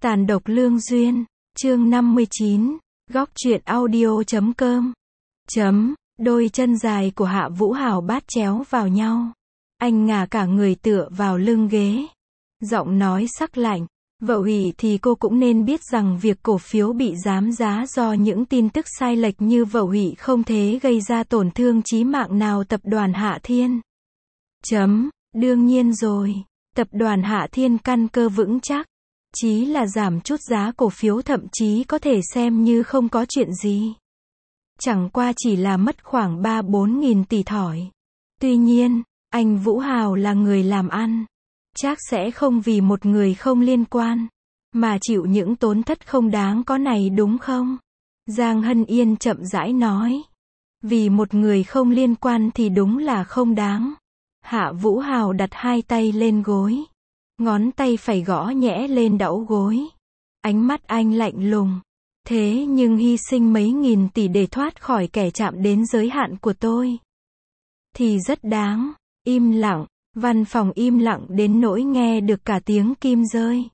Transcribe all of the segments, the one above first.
Tàn độc lương duyên, chương 59, góc truyện audio.com. Đôi chân dài của Hạ Vũ Hào bát chéo vào nhau. Anh ngả cả người tựa vào lưng ghế. Giọng nói sắc lạnh. Vợ ủy thì cô cũng nên biết rằng việc cổ phiếu bị giám giá do những tin tức sai lệch như vợ ủy không thể gây ra tổn thương chí mạng nào tập đoàn Hạ Thiên. Đương nhiên rồi. Tập đoàn Hạ Thiên căn cơ vững chắc. Chí là giảm chút giá cổ phiếu thậm chí có thể xem như không có chuyện gì. Chẳng qua chỉ là mất khoảng 3-4 nghìn tỷ thỏi. Tuy nhiên, anh Vũ Hào là người làm ăn. Chắc sẽ không vì một người không liên quan mà chịu những tổn thất không đáng có này đúng không? Giang Hân Yên chậm rãi nói. Vì một người không liên quan thì đúng là không đáng. Hạ Vũ Hào đặt hai tay lên gối. Ngón tay phải gõ nhẹ lên đẫu gối. Ánh mắt anh lạnh lùng. Thế nhưng hy sinh mấy nghìn tỷ để thoát khỏi kẻ chạm đến giới hạn của tôi thì rất đáng. Im lặng. Văn phòng im lặng đến nỗi nghe được cả tiếng kim rơi.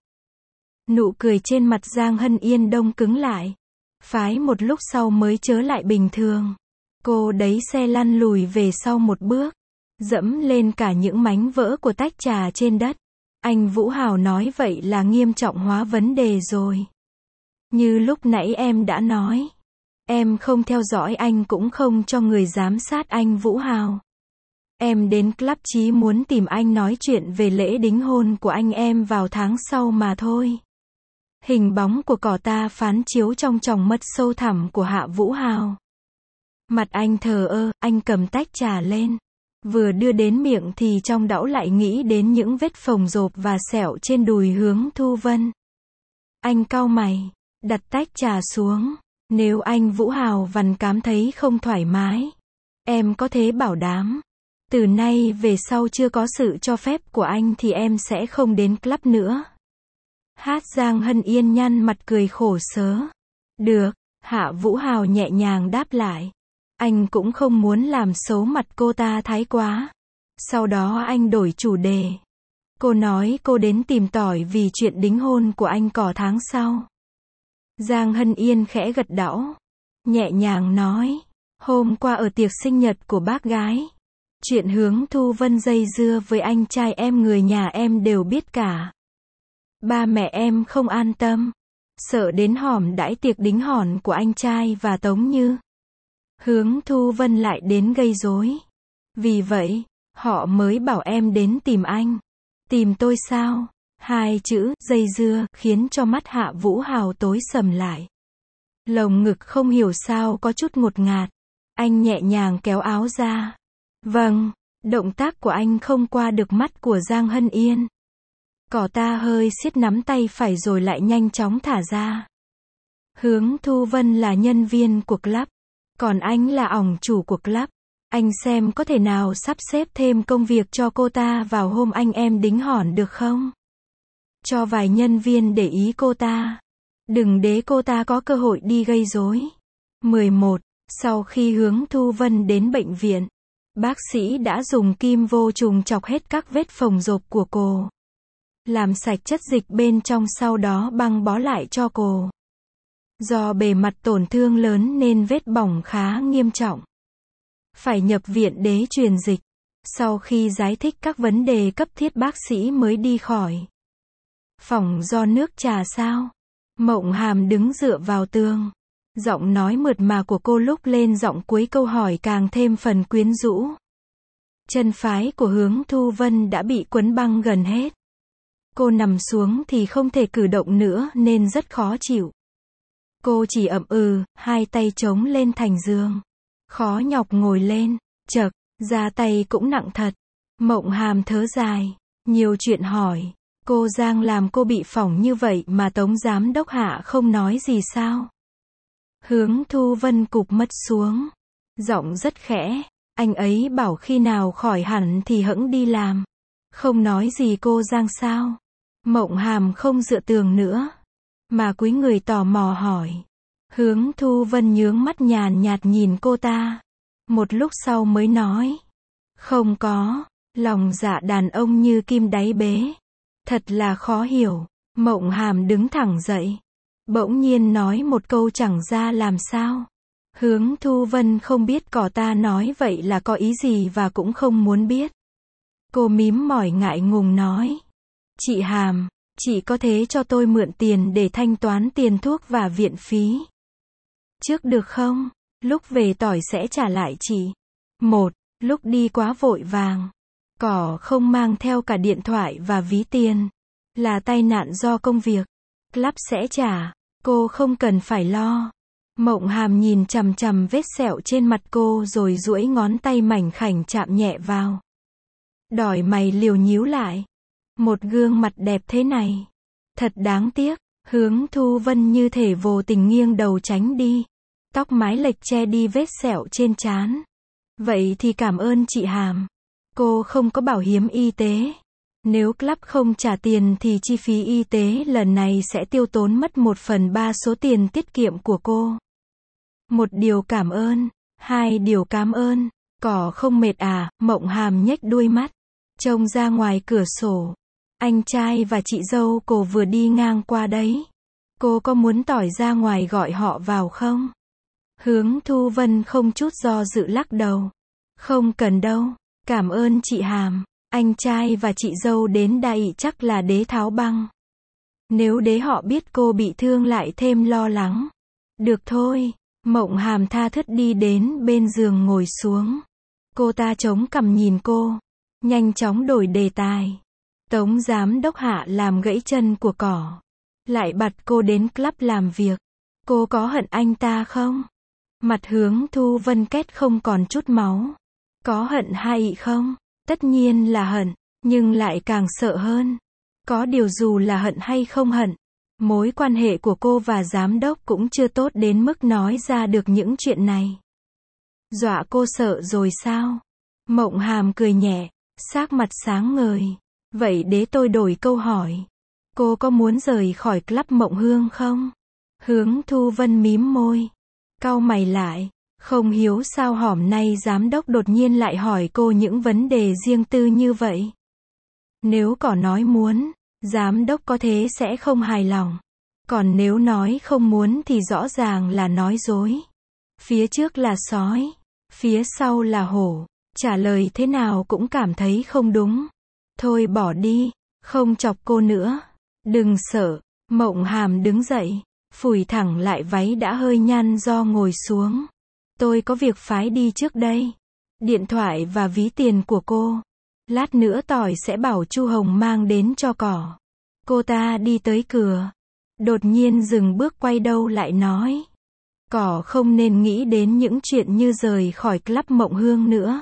Nụ cười trên mặt Giang Hân Yên đông cứng lại. Phái một lúc sau mới trở lại bình thường. Cô đẩy xe lăn lùi về sau một bước. Dẫm lên cả những mảnh vỡ của tách trà trên đất. Anh Vũ Hào nói vậy là nghiêm trọng hóa vấn đề rồi. Như lúc nãy em đã nói. Em không theo dõi anh cũng không cho người giám sát anh Vũ Hào. Em đến club chí muốn tìm anh nói chuyện về lễ đính hôn của anh em vào tháng sau mà thôi. Hình bóng của cỏ ta phán chiếu trong tròng mắt sâu thẳm của Hạ Vũ Hào. Mặt anh thờ ơ, anh cầm tách trà lên. Vừa đưa đến miệng thì trong đẫu lại nghĩ đến những vết phồng rộp và sẹo trên đùi Hướng Thu Vân. Anh cau mày, đặt tách trà xuống. Nếu anh Vũ Hào cảm thấy không thoải mái, em có thể bảo đảm. Từ nay về sau chưa có sự cho phép của anh thì em sẽ không đến club nữa. Giang Hân Yên nhăn mặt cười khổ sở. Được, Hạ Vũ Hào nhẹ nhàng đáp lại. Anh cũng không muốn làm xấu mặt cô ta thái quá. Sau đó anh đổi chủ đề. Cô nói cô đến tìm tỏi vì chuyện đính hôn của anh cỏ tháng sau. Giang Hân Yên khẽ gật đầu. Nhẹ nhàng nói. Hôm qua ở tiệc sinh nhật của bác gái. Chuyện Hướng Thu Vân dây dưa với anh trai em người nhà em đều biết cả. Ba mẹ em không an tâm. Sợ đến hòm đãi tiệc đính hòn của anh trai và Tống Như. Hướng Thu Vân lại đến gây rối. Vì vậy, họ mới bảo em đến tìm anh. Tìm tôi sao? Hai chữ, dây dưa, khiến cho mắt Hạ Vũ Hào tối sầm lại. Lồng ngực không hiểu sao có chút ngột ngạt. Anh nhẹ nhàng kéo áo ra. Vâng, động tác của anh không qua được mắt của Giang Hân Yên. Cỏ ta hơi siết nắm tay phải rồi lại nhanh chóng thả ra. Hướng Thu Vân là nhân viên của club. Còn anh là ỏng chủ của club. Anh xem có thể nào sắp xếp thêm công việc cho cô ta vào hôm anh em đính hòn được không? Cho vài nhân viên để ý cô ta. Đừng để cô ta có cơ hội đi gây rối. 11. Sau khi Hướng Thu Vân đến bệnh viện, bác sĩ đã dùng kim vô trùng chọc hết các vết phồng rộp của cô. Làm sạch chất dịch bên trong sau đó băng bó lại cho cô. Do bề mặt tổn thương lớn nên vết bỏng khá nghiêm trọng. Phải nhập viện để truyền dịch. Sau khi giải thích các vấn đề cấp thiết bác sĩ mới đi khỏi. Phỏng do nước trà sao? Mộng Hàm đứng dựa vào tường. Giọng nói mượt mà của cô lúc lên giọng cuối câu hỏi càng thêm phần quyến rũ. Chân phái của Hướng Thu Vân đã bị quấn băng gần hết. Cô nằm xuống thì không thể cử động nữa nên rất khó chịu. Cô chỉ ậm hai tay chống lên thành giường. Khó nhọc ngồi lên, chậc, da tay cũng nặng thật. Mộng Hàm thở dài, nhiều chuyện hỏi. Cô Giang làm cô bị phỏng như vậy mà Tống giám đốc Hạ không nói gì sao? Hướng Thu Vân cụp mắt xuống. Giọng rất khẽ. Anh ấy bảo khi nào khỏi hẳn thì hẵng đi làm. Không nói gì cô Giang sao? Mộng Hàm không dựa tường nữa. Mà cúi người tò mò hỏi. Hướng Thu Vân nhướng mắt nhàn nhạt nhìn cô ta. Một lúc sau mới nói. Không có. Lòng dạ đàn ông như kim đáy bể. Thật là khó hiểu. Mộng Hàm đứng thẳng dậy. Bỗng nhiên nói một câu chẳng ra làm sao. Hướng Thu Vân không biết cỏ ta nói vậy là có ý gì và cũng không muốn biết. Cô mím mỏi ngại ngùng nói. Chị Hàm, chị có thế cho tôi mượn tiền để thanh toán tiền thuốc và viện phí trước được không? Lúc về tỏi sẽ trả lại chị. Một, lúc đi quá vội vàng. Cỏ không mang theo cả điện thoại và ví tiền. Là tai nạn do công việc. Club sẽ trả. Cô không cần phải lo. Mộng Hàm nhìn chằm chằm vết sẹo trên mặt cô rồi duỗi ngón tay mảnh khảnh chạm nhẹ vào. Đỏi mày liều nhíu lại. Một gương mặt đẹp thế này. Thật đáng tiếc. Hướng Thu Vân như thể vô tình nghiêng đầu tránh đi. Tóc mái lệch che đi vết sẹo trên trán. Vậy thì cảm ơn chị Hàm. Cô không có bảo hiểm y tế. Nếu club không trả tiền thì chi phí y tế lần này sẽ tiêu tốn mất 1/3 số tiền tiết kiệm của cô. Một điều cảm ơn. Hai điều cảm ơn. Cỏ không mệt à? Mộng Hàm nhếch đuôi mắt. Trông ra ngoài cửa sổ. Anh trai và chị dâu cô vừa đi ngang qua đấy. Cô có muốn tỏi ra ngoài gọi họ vào không? Hướng Thu Vân không chút do dự lắc đầu. Không cần đâu. Cảm ơn chị Hàm. Anh trai và chị dâu đến đây chắc là đế tháo băng. Nếu đế họ biết cô bị thương lại thêm lo lắng. Được thôi. Mộng Hàm tha thướt đi đến bên giường ngồi xuống. Cô ta chống cằm nhìn cô. Nhanh chóng đổi đề tài. Tống giám đốc Hạ làm gãy chân của cỏ. Lại bật cô đến club làm việc. Cô có hận anh ta không? Mặt Hướng Thu Vân két không còn chút máu. Có hận hay không? Tất nhiên là hận, nhưng lại càng sợ hơn. Có điều dù là hận hay không hận, mối quan hệ của cô và giám đốc cũng chưa tốt đến mức nói ra được những chuyện này. Dọa cô sợ rồi sao? Mộng Hàm cười nhẹ, sắc mặt sáng ngời. Vậy để tôi đổi câu hỏi. Cô có muốn rời khỏi club Mộng Hương không? Hướng Thu Vân mím môi. Cau mày lại. Không hiếu sao hỏm nay giám đốc đột nhiên lại hỏi cô những vấn đề riêng tư như vậy. Nếu cỏ nói muốn, giám đốc có thế sẽ không hài lòng. Còn nếu nói không muốn thì rõ ràng là nói dối. Phía trước là sói, phía sau là hổ. Trả lời thế nào cũng cảm thấy không đúng. Thôi bỏ đi, không chọc cô nữa. Đừng sợ. Mộng Hàm đứng dậy, phủi thẳng lại váy đã hơi nhăn do ngồi xuống. Tôi có việc phái đi trước đây. Điện thoại và ví tiền của cô. Lát nữa tỏi sẽ bảo Chu Hồng mang đến cho cỏ. Cô ta đi tới cửa. Đột nhiên dừng bước quay đầu lại nói. Cỏ không nên nghĩ đến những chuyện như rời khỏi club Mộng Hương nữa.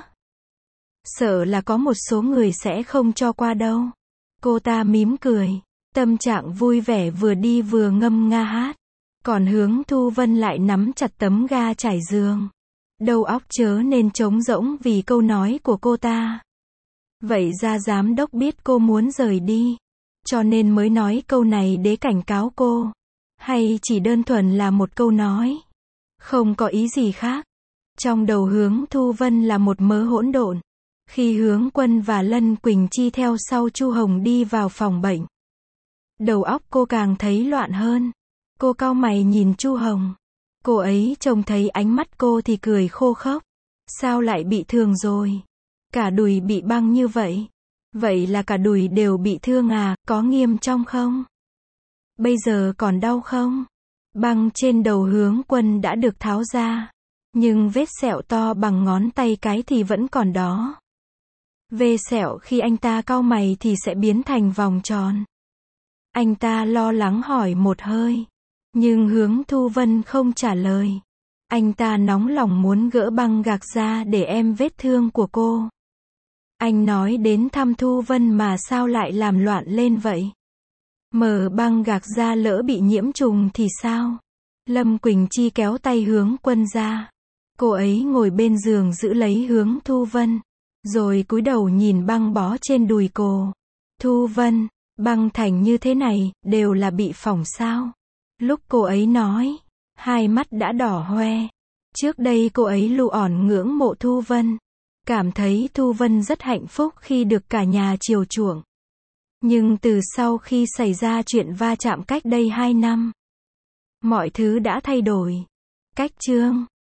Sợ là có một số người sẽ không cho qua đâu. Cô ta mím cười. Tâm trạng vui vẻ vừa đi vừa ngâm nga hát. Còn Hướng Thu Vân lại nắm chặt tấm ga trải giường. Đầu óc chớ nên trống rỗng vì câu nói của cô ta. Vậy ra giám đốc biết cô muốn rời đi. Cho nên mới nói câu này để cảnh cáo cô. Hay chỉ đơn thuần là một câu nói. Không có ý gì khác. Trong đầu Hướng Thu Vân là một mớ hỗn độn. Khi Hướng Quân và Lân Quỳnh Chi theo sau Chu Hồng đi vào phòng bệnh. Đầu óc cô càng thấy loạn hơn. Cô cau mày nhìn Chu Hồng. Cô ấy trông thấy ánh mắt cô thì cười khô khốc. Sao lại bị thương rồi? Cả đùi bị băng như vậy. Vậy là cả đùi đều bị thương à, có nghiêm trọng không? Bây giờ còn đau không? Băng trên đầu Hướng Quân đã được tháo ra. Nhưng vết sẹo to bằng ngón tay cái thì vẫn còn đó. Vết sẹo khi anh ta cau mày thì sẽ biến thành vòng tròn. Anh ta lo lắng hỏi một hơi. Nhưng Hướng Thu Vân không trả lời. Anh ta nóng lòng muốn gỡ băng gạc ra để em vết thương của cô. Anh nói đến thăm Thu Vân mà sao lại làm loạn lên vậy? Mở băng gạc ra lỡ bị nhiễm trùng thì sao? Lâm Quỳnh Chi kéo tay Hướng Quân ra. Cô ấy ngồi bên giường giữ lấy Hướng Thu Vân. Rồi cúi đầu nhìn băng bó trên đùi cô. Thu Vân, băng thành như thế này, đều là bị phỏng sao? Lúc cô ấy nói, hai mắt đã đỏ hoe. Trước đây cô ấy lù ỏn ngưỡng mộ Thu Vân. Cảm thấy Thu Vân rất hạnh phúc khi được cả nhà chiều chuộng. Nhưng từ sau khi xảy ra chuyện va chạm cách đây 2 năm, mọi thứ đã thay đổi. Cách Chương